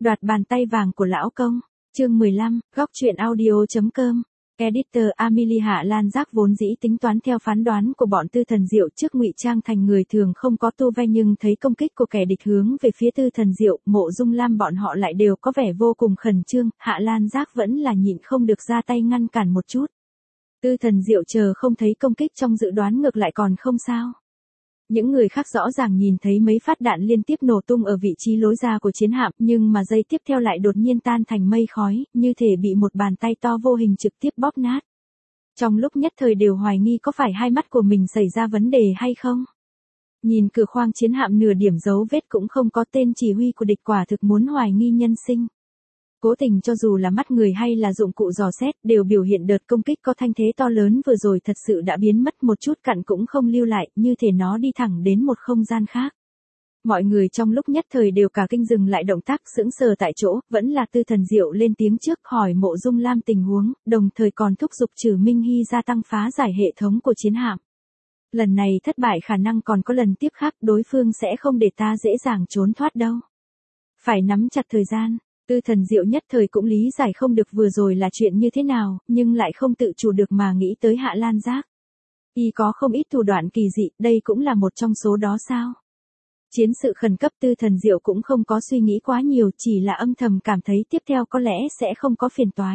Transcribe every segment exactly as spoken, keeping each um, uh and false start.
Đoạt bàn tay vàng của lão công. Chương mười lăm, góc truyện audio.com. Editor Amelie Hạ Lan Giác vốn dĩ tính toán theo phán đoán của bọn Tư Thần Diệu trước ngụy trang thành người thường không có tu ve, nhưng thấy công kích của kẻ địch hướng về phía Tư Thần Diệu, Mộ Dung Lam bọn họ lại đều có vẻ vô cùng khẩn trương, Hạ Lan Giác vẫn là nhịn không được ra tay ngăn cản một chút. Tư Thần Diệu chờ không thấy công kích trong dự đoán ngược lại còn không sao. Những người khác rõ ràng nhìn thấy mấy phát đạn liên tiếp nổ tung ở vị trí lối ra của chiến hạm, nhưng mà giây tiếp theo lại đột nhiên tan thành mây khói, như thể bị một bàn tay to vô hình trực tiếp bóp nát. Trong lúc nhất thời đều hoài nghi có phải hai mắt của mình xảy ra vấn đề hay không. Nhìn cửa khoang chiến hạm nửa điểm dấu vết cũng không có, tên chỉ huy của địch quả thực muốn hoài nghi nhân sinh. Cố tình cho dù là mắt người hay là dụng cụ dò xét đều biểu hiện đợt công kích có thanh thế to lớn vừa rồi thật sự đã biến mất, một chút cặn cũng không lưu lại, như thể nó đi thẳng đến một không gian khác. Mọi người trong lúc nhất thời đều cả kinh dừng lại động tác, sững sờ tại chỗ, vẫn là Tư Thần Diệu lên tiếng trước hỏi Mộ Dung Lam tình huống, đồng thời còn thúc giục Trừ Minh Hy gia tăng phá giải hệ thống của chiến hạm. Lần này thất bại khả năng còn có lần tiếp khác, đối phương sẽ không để ta dễ dàng trốn thoát đâu. Phải nắm chặt thời gian. Tư Thần Diệu nhất thời cũng lý giải không được vừa rồi là chuyện như thế nào, nhưng lại không tự chủ được mà nghĩ tới Hạ Lan Giác. Y có không ít thủ đoạn kỳ dị, đây cũng là một trong số đó sao? Chiến sự khẩn cấp, Tư Thần Diệu cũng không có suy nghĩ quá nhiều, chỉ là âm thầm cảm thấy tiếp theo có lẽ sẽ không có phiền toái.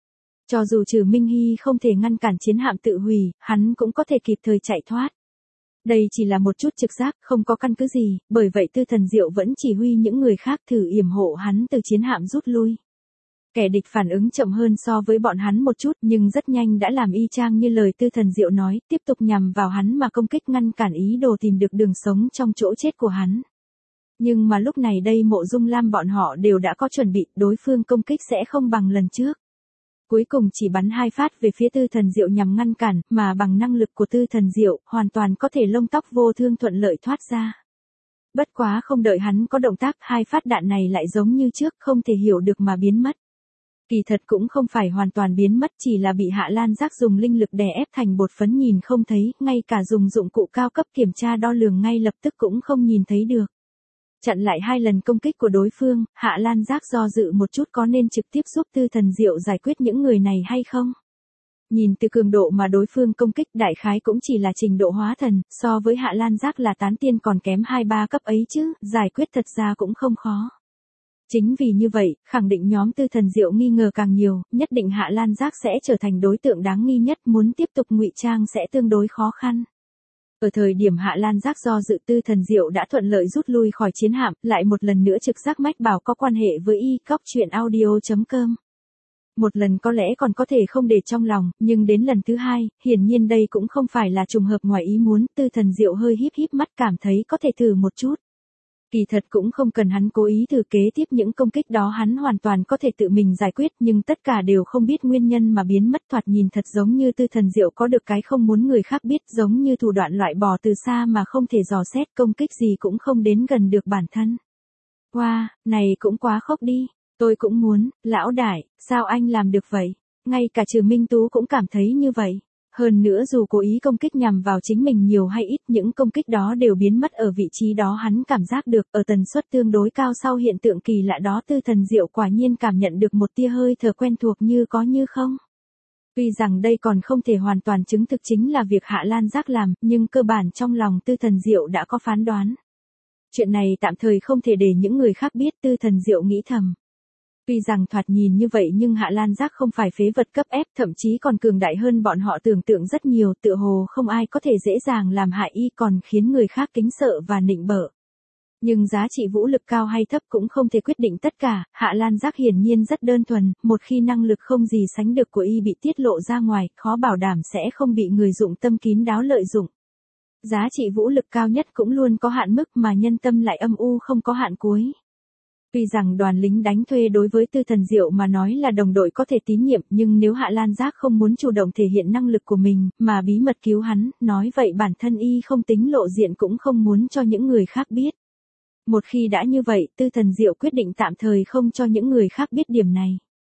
Cho dù Trừ Minh Hy không thể ngăn cản chiến hạm tự hủy, hắn cũng có thể kịp thời chạy thoát. Đây chỉ là một chút trực giác, không có căn cứ gì, bởi vậy Tư Thần Diệu vẫn chỉ huy những người khác thử yểm hộ hắn từ chiến hạm rút lui. Kẻ địch phản ứng chậm hơn so với bọn hắn một chút, nhưng rất nhanh đã làm y chang như lời Tư Thần Diệu nói, tiếp tục nhằm vào hắn mà công kích, ngăn cản ý đồ tìm được đường sống trong chỗ chết của hắn. Nhưng mà lúc này đây Mộ Dung Lam bọn họ đều đã có chuẩn bị, đối phương công kích sẽ không bằng lần trước. Cuối cùng chỉ bắn hai phát về phía Tư Thần Diệu nhằm ngăn cản, mà bằng năng lực của Tư Thần Diệu, hoàn toàn có thể lông tóc vô thương thuận lợi thoát ra. Bất quá không đợi hắn có động tác, hai phát đạn này lại giống như trước, không thể hiểu được mà biến mất. Kỳ thật cũng không phải hoàn toàn biến mất, chỉ là bị Hạ Lan Giác dùng linh lực đè ép thành bột phấn nhìn không thấy, ngay cả dùng dụng cụ cao cấp kiểm tra đo lường ngay lập tức cũng không nhìn thấy được. Chặn lại hai lần công kích của đối phương, Hạ Lan Giác do dự một chút có nên trực tiếp giúp Tư Thần Diệu giải quyết những người này hay không. Nhìn từ cường độ mà đối phương công kích, đại khái cũng chỉ là trình độ hóa thần, so với Hạ Lan Giác là tán tiên còn kém hai ba cấp ấy chứ, giải quyết thật ra cũng không khó. Chính vì như vậy, khẳng định nhóm Tư Thần Diệu nghi ngờ càng nhiều, nhất định Hạ Lan Giác sẽ trở thành đối tượng đáng nghi nhất, muốn tiếp tục ngụy trang sẽ tương đối khó khăn. Ở thời điểm Hạ Lan Giác do dự, Tư Thần Diệu đã thuận lợi rút lui khỏi chiến hạm, lại một lần nữa trực giác mách bảo có quan hệ với y, góc truyện audio.com. Một lần có lẽ còn có thể không để trong lòng, nhưng đến lần thứ hai, hiển nhiên đây cũng không phải là trùng hợp ngoài ý muốn, Tư Thần Diệu hơi híp híp mắt cảm thấy có thể thử một chút. Kỳ thật cũng không cần hắn cố ý thử, kế tiếp những công kích đó hắn hoàn toàn có thể tự mình giải quyết, nhưng tất cả đều không biết nguyên nhân mà biến mất, thoạt nhìn thật giống như Tư Thần Diệu có được cái không muốn người khác biết, giống như thủ đoạn loại bỏ từ xa mà không thể dò xét, công kích gì cũng không đến gần được bản thân. Wow, này cũng quá khốc đi, tôi cũng muốn, lão đại, sao anh làm được vậy? Ngay cả Trừ Minh Tú cũng cảm thấy như vậy. Hơn nữa dù cố ý công kích nhằm vào chính mình nhiều hay ít, những công kích đó đều biến mất ở vị trí đó, hắn cảm giác được, ở tần suất tương đối cao. Sau hiện tượng kỳ lạ đó, Tư Thần Diệu quả nhiên cảm nhận được một tia hơi thở quen thuộc như có như không. Tuy rằng đây còn không thể hoàn toàn chứng thực chính là việc Hạ Lan Giác làm, nhưng cơ bản trong lòng Tư Thần Diệu đã có phán đoán. Chuyện này tạm thời không thể để những người khác biết, Tư Thần Diệu nghĩ thầm. Tuy rằng thoạt nhìn như vậy nhưng Hạ Lan Giác không phải phế vật cấp ép, thậm chí còn cường đại hơn bọn họ tưởng tượng rất nhiều, tựa hồ không ai có thể dễ dàng làm hại y, còn khiến người khác kính sợ và nịnh bợ. Nhưng giá trị vũ lực cao hay thấp cũng không thể quyết định tất cả, Hạ Lan Giác hiển nhiên rất đơn thuần, một khi năng lực không gì sánh được của y bị tiết lộ ra ngoài, khó bảo đảm sẽ không bị người dụng tâm kín đáo lợi dụng. Giá trị vũ lực cao nhất cũng luôn có hạn mức, mà nhân tâm lại âm u không có hạn cuối. Tuy rằng đoàn lính đánh thuê đối với Tư Thần Diệu mà nói là đồng đội có thể tín nhiệm, nhưng nếu Hạ Lan Giác không muốn chủ động thể hiện năng lực của mình, mà bí mật cứu hắn, nói vậy bản thân y không tính lộ diện cũng không muốn cho những người khác biết. Một khi đã như vậy, Tư Thần Diệu quyết định tạm thời không cho những người khác biết điểm này.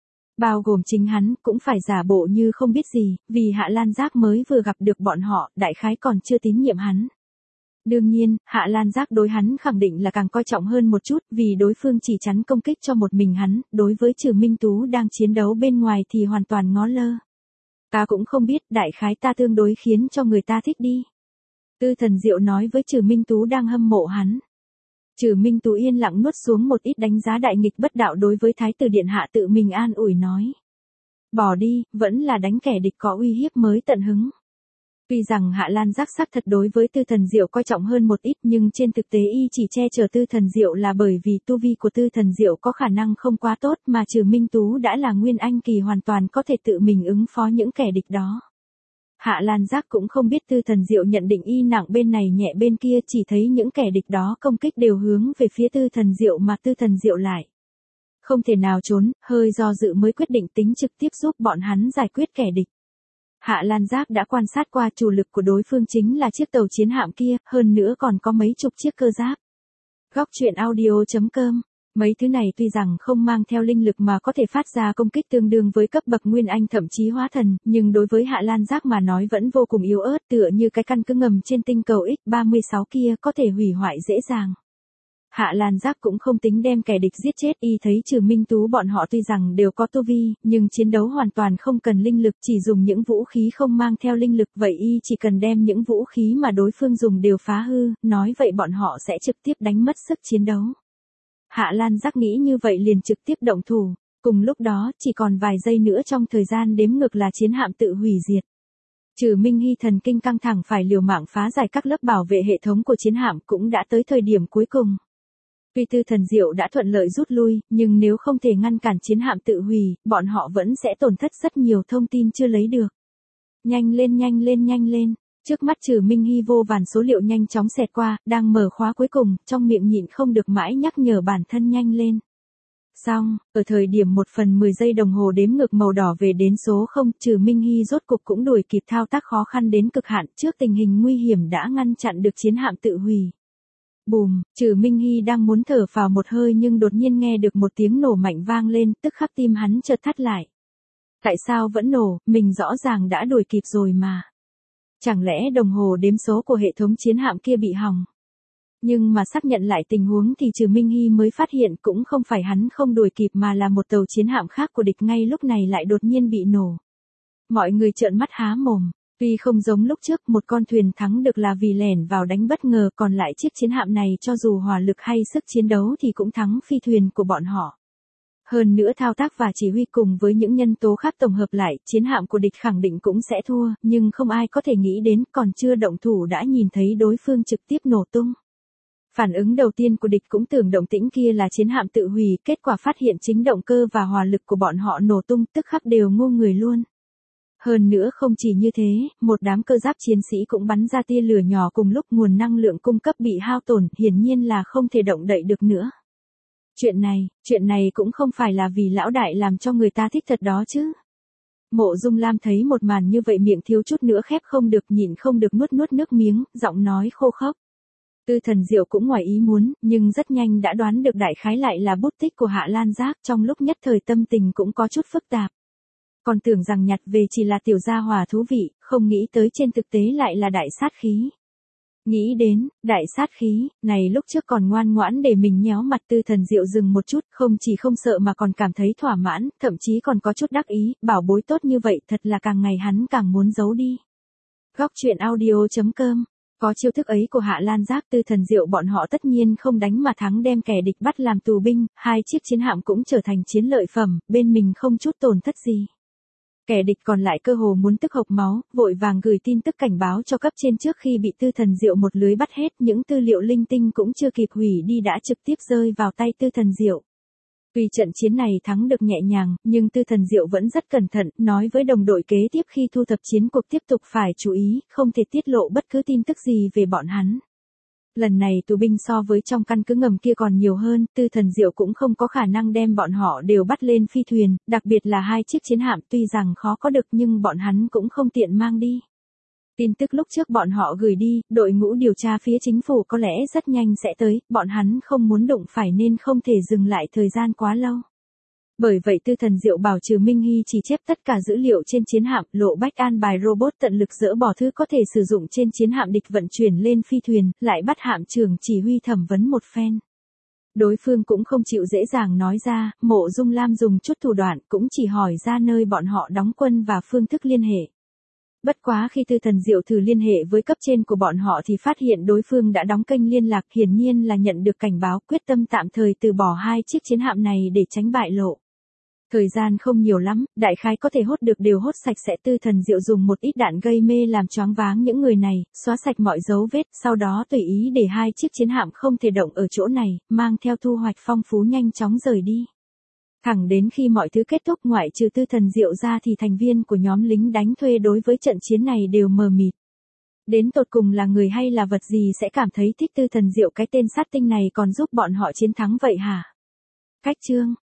Bao gồm chính hắn, cũng phải giả bộ như không biết gì, vì Hạ Lan Giác mới vừa gặp được bọn họ, đại khái còn chưa tín nhiệm hắn. Đương nhiên, Hạ Lan Giác đối hắn khẳng định là càng coi trọng hơn một chút, vì đối phương chỉ chắn công kích cho một mình hắn, đối với Trừ Minh Tú đang chiến đấu bên ngoài thì hoàn toàn ngó lơ. Ta cũng không biết, đại khái ta tương đối khiến cho người ta thích đi. Tư Thần Diệu nói với Trừ Minh Tú đang hâm mộ hắn. Trừ Minh Tú yên lặng nuốt xuống một ít đánh giá đại nghịch bất đạo đối với Thái tử Điện Hạ, tự mình an ủi nói. Bỏ đi, vẫn là đánh kẻ địch có uy hiếp mới tận hứng. Tuy rằng Hạ Lan Giác xác thật đối với Tư Thần Diệu coi trọng hơn một ít, nhưng trên thực tế y chỉ che chở Tư Thần Diệu là bởi vì tu vi của Tư Thần Diệu có khả năng không quá tốt, mà Trừ Minh Tú đã là Nguyên Anh kỳ hoàn toàn có thể tự mình ứng phó những kẻ địch đó. Hạ Lan Giác cũng không biết Tư Thần Diệu nhận định y nặng bên này nhẹ bên kia, chỉ thấy những kẻ địch đó công kích đều hướng về phía Tư Thần Diệu mà Tư Thần Diệu lại không thể nào trốn, hơi do dự mới quyết định tính trực tiếp giúp bọn hắn giải quyết kẻ địch. Hạ Lan Giác đã quan sát qua chủ lực của đối phương chính là chiếc tàu chiến hạm kia, hơn nữa còn có mấy chục chiếc cơ giáp. Góc truyện audio chấm com. Mấy thứ này tuy rằng không mang theo linh lực mà có thể phát ra công kích tương đương với cấp bậc Nguyên Anh thậm chí hóa thần, nhưng đối với Hạ Lan Giác mà nói vẫn vô cùng yếu ớt, tựa như cái căn cứ ngầm trên tinh cầu X ba mươi sáu kia có thể hủy hoại dễ dàng. Hạ Lan Giác cũng không tính đem kẻ địch giết chết, y thấy Trừ Minh Tú bọn họ tuy rằng đều có tu vi, nhưng chiến đấu hoàn toàn không cần linh lực, chỉ dùng những vũ khí không mang theo linh lực, vậy y chỉ cần đem những vũ khí mà đối phương dùng đều phá hư, nói vậy bọn họ sẽ trực tiếp đánh mất sức chiến đấu. Hạ Lan Giác nghĩ như vậy liền trực tiếp động thủ, cùng lúc đó chỉ còn vài giây nữa trong thời gian đếm ngược là chiến hạm tự hủy diệt. Trừ Minh Hy thần kinh căng thẳng phải liều mạng phá giải các lớp bảo vệ hệ thống của chiến hạm, cũng đã tới thời điểm cuối cùng. Tuy Tư Thần Diệu đã thuận lợi rút lui, nhưng nếu không thể ngăn cản chiến hạm tự hủy, bọn họ vẫn sẽ tổn thất rất nhiều thông tin chưa lấy được. Nhanh lên nhanh lên nhanh lên, trước mắt Trừ Minh Hy vô vàn số liệu nhanh chóng xẹt qua, đang mở khóa cuối cùng, trong miệng nhịn không được mãi nhắc nhở bản thân nhanh lên. Xong, ở thời điểm một phần mười giây đồng hồ đếm ngược màu đỏ về đến số không, Trừ Minh Hy rốt cục cũng đuổi kịp thao tác khó khăn đến cực hạn, trước tình hình nguy hiểm đã ngăn chặn được chiến hạm tự hủy. Bùm, Trừ Minh Hy đang muốn thở phào một hơi nhưng đột nhiên nghe được một tiếng nổ mạnh vang lên, tức khắc tim hắn chợt thắt lại. Tại sao vẫn nổ, mình rõ ràng đã đuổi kịp rồi mà. Chẳng lẽ đồng hồ đếm số của hệ thống chiến hạm kia bị hỏng? Nhưng mà xác nhận lại tình huống thì Trừ Minh Hy mới phát hiện cũng không phải hắn không đuổi kịp mà là một tàu chiến hạm khác của địch ngay lúc này lại đột nhiên bị nổ. Mọi người trợn mắt há mồm. Tuy không giống lúc trước, một con thuyền thắng được là vì lẻn vào đánh bất ngờ, còn lại chiếc chiến hạm này cho dù hỏa lực hay sức chiến đấu thì cũng thắng phi thuyền của bọn họ. Hơn nữa thao tác và chỉ huy cùng với những nhân tố khác tổng hợp lại, chiến hạm của địch khẳng định cũng sẽ thua, nhưng không ai có thể nghĩ đến còn chưa động thủ đã nhìn thấy đối phương trực tiếp nổ tung. Phản ứng đầu tiên của địch cũng tưởng động tĩnh kia là chiến hạm tự hủy, kết quả phát hiện chính động cơ và hỏa lực của bọn họ nổ tung, tức khắc đều ngu người luôn. Hơn nữa không chỉ như thế, một đám cơ giáp chiến sĩ cũng bắn ra tia lửa nhỏ cùng lúc, nguồn năng lượng cung cấp bị hao tổn, hiển nhiên là không thể động đậy được nữa. Chuyện này, chuyện này cũng không phải là vì lão đại làm cho người ta thích thật đó chứ. Mộ Dung Lam thấy một màn như vậy miệng thiếu chút nữa khép không được, nhịn không được nuốt nuốt nước miếng, giọng nói khô khốc. Tư Thần Diệu cũng ngoài ý muốn, nhưng rất nhanh đã đoán được đại khái lại là bút tích của Hạ Lan Giác, trong lúc nhất thời tâm tình cũng có chút phức tạp. Còn tưởng rằng nhặt về chỉ là tiểu gia hỏa thú vị, không nghĩ tới trên thực tế lại là đại sát khí. Nghĩ đến, đại sát khí, này lúc trước còn ngoan ngoãn để mình nhéo mặt. Tư Thần Diệu dừng một chút, không chỉ không sợ mà còn cảm thấy thỏa mãn, thậm chí còn có chút đắc ý, bảo bối tốt như vậy thật là càng ngày hắn càng muốn giấu đi. Góc truyện audio chấm com. Có chiêu thức ấy của Hạ Lan Giác, Tư Thần Diệu bọn họ tất nhiên không đánh mà thắng, đem kẻ địch bắt làm tù binh, hai chiếc chiến hạm cũng trở thành chiến lợi phẩm, bên mình không chút tổn thất gì. Kẻ địch còn lại cơ hồ muốn tức hộc máu, vội vàng gửi tin tức cảnh báo cho cấp trên trước khi bị Tư Thần Diệu một lưới bắt hết, những tư liệu linh tinh cũng chưa kịp hủy đi đã trực tiếp rơi vào tay Tư Thần Diệu. Tuy trận chiến này thắng được nhẹ nhàng, nhưng Tư Thần Diệu vẫn rất cẩn thận, nói với đồng đội kế tiếp khi thu thập chiến cuộc tiếp tục phải chú ý, không thể tiết lộ bất cứ tin tức gì về bọn hắn. Lần này tù binh so với trong căn cứ ngầm kia còn nhiều hơn, Tư Thần Diệu cũng không có khả năng đem bọn họ đều bắt lên phi thuyền, đặc biệt là hai chiếc chiến hạm tuy rằng khó có được nhưng bọn hắn cũng không tiện mang đi. Tin tức lúc trước bọn họ gửi đi, đội ngũ điều tra phía chính phủ có lẽ rất nhanh sẽ tới, bọn hắn không muốn đụng phải nên không thể dừng lại thời gian quá lâu. Bởi vậy Tư Thần Diệu bảo Trừ Minh Hy chỉ chép tất cả dữ liệu trên chiến hạm, Lộ Bách an bài robot tận lực dỡ bỏ thứ có thể sử dụng trên chiến hạm địch vận chuyển lên phi thuyền, lại bắt hạm trưởng chỉ huy thẩm vấn một phen. Đối phương cũng không chịu dễ dàng nói ra, Mộ Dung Lam dùng chút thủ đoạn cũng chỉ hỏi ra nơi bọn họ đóng quân và phương thức liên hệ. Bất quá khi Tư Thần Diệu thử liên hệ với cấp trên của bọn họ thì phát hiện đối phương đã đóng kênh liên lạc, hiển nhiên là nhận được cảnh báo, quyết tâm tạm thời từ bỏ hai chiếc chiến hạm này để tránh bại lộ. Thời gian không nhiều lắm, đại khái có thể hốt được đều hốt sạch sẽ. Tư Thần Diệu dùng một ít đạn gây mê làm choáng váng những người này, xóa sạch mọi dấu vết, sau đó tùy ý để hai chiếc chiến hạm không thể động ở chỗ này, mang theo thu hoạch phong phú nhanh chóng rời đi. Thẳng đến khi mọi thứ kết thúc, ngoại trừ Tư Thần Diệu ra thì thành viên của nhóm lính đánh thuê đối với trận chiến này đều mờ mịt. Đến tột cùng là người hay là vật gì sẽ cảm thấy thích Tư Thần Diệu, cái tên sát tinh này còn giúp bọn họ chiến thắng vậy hả? Cách chương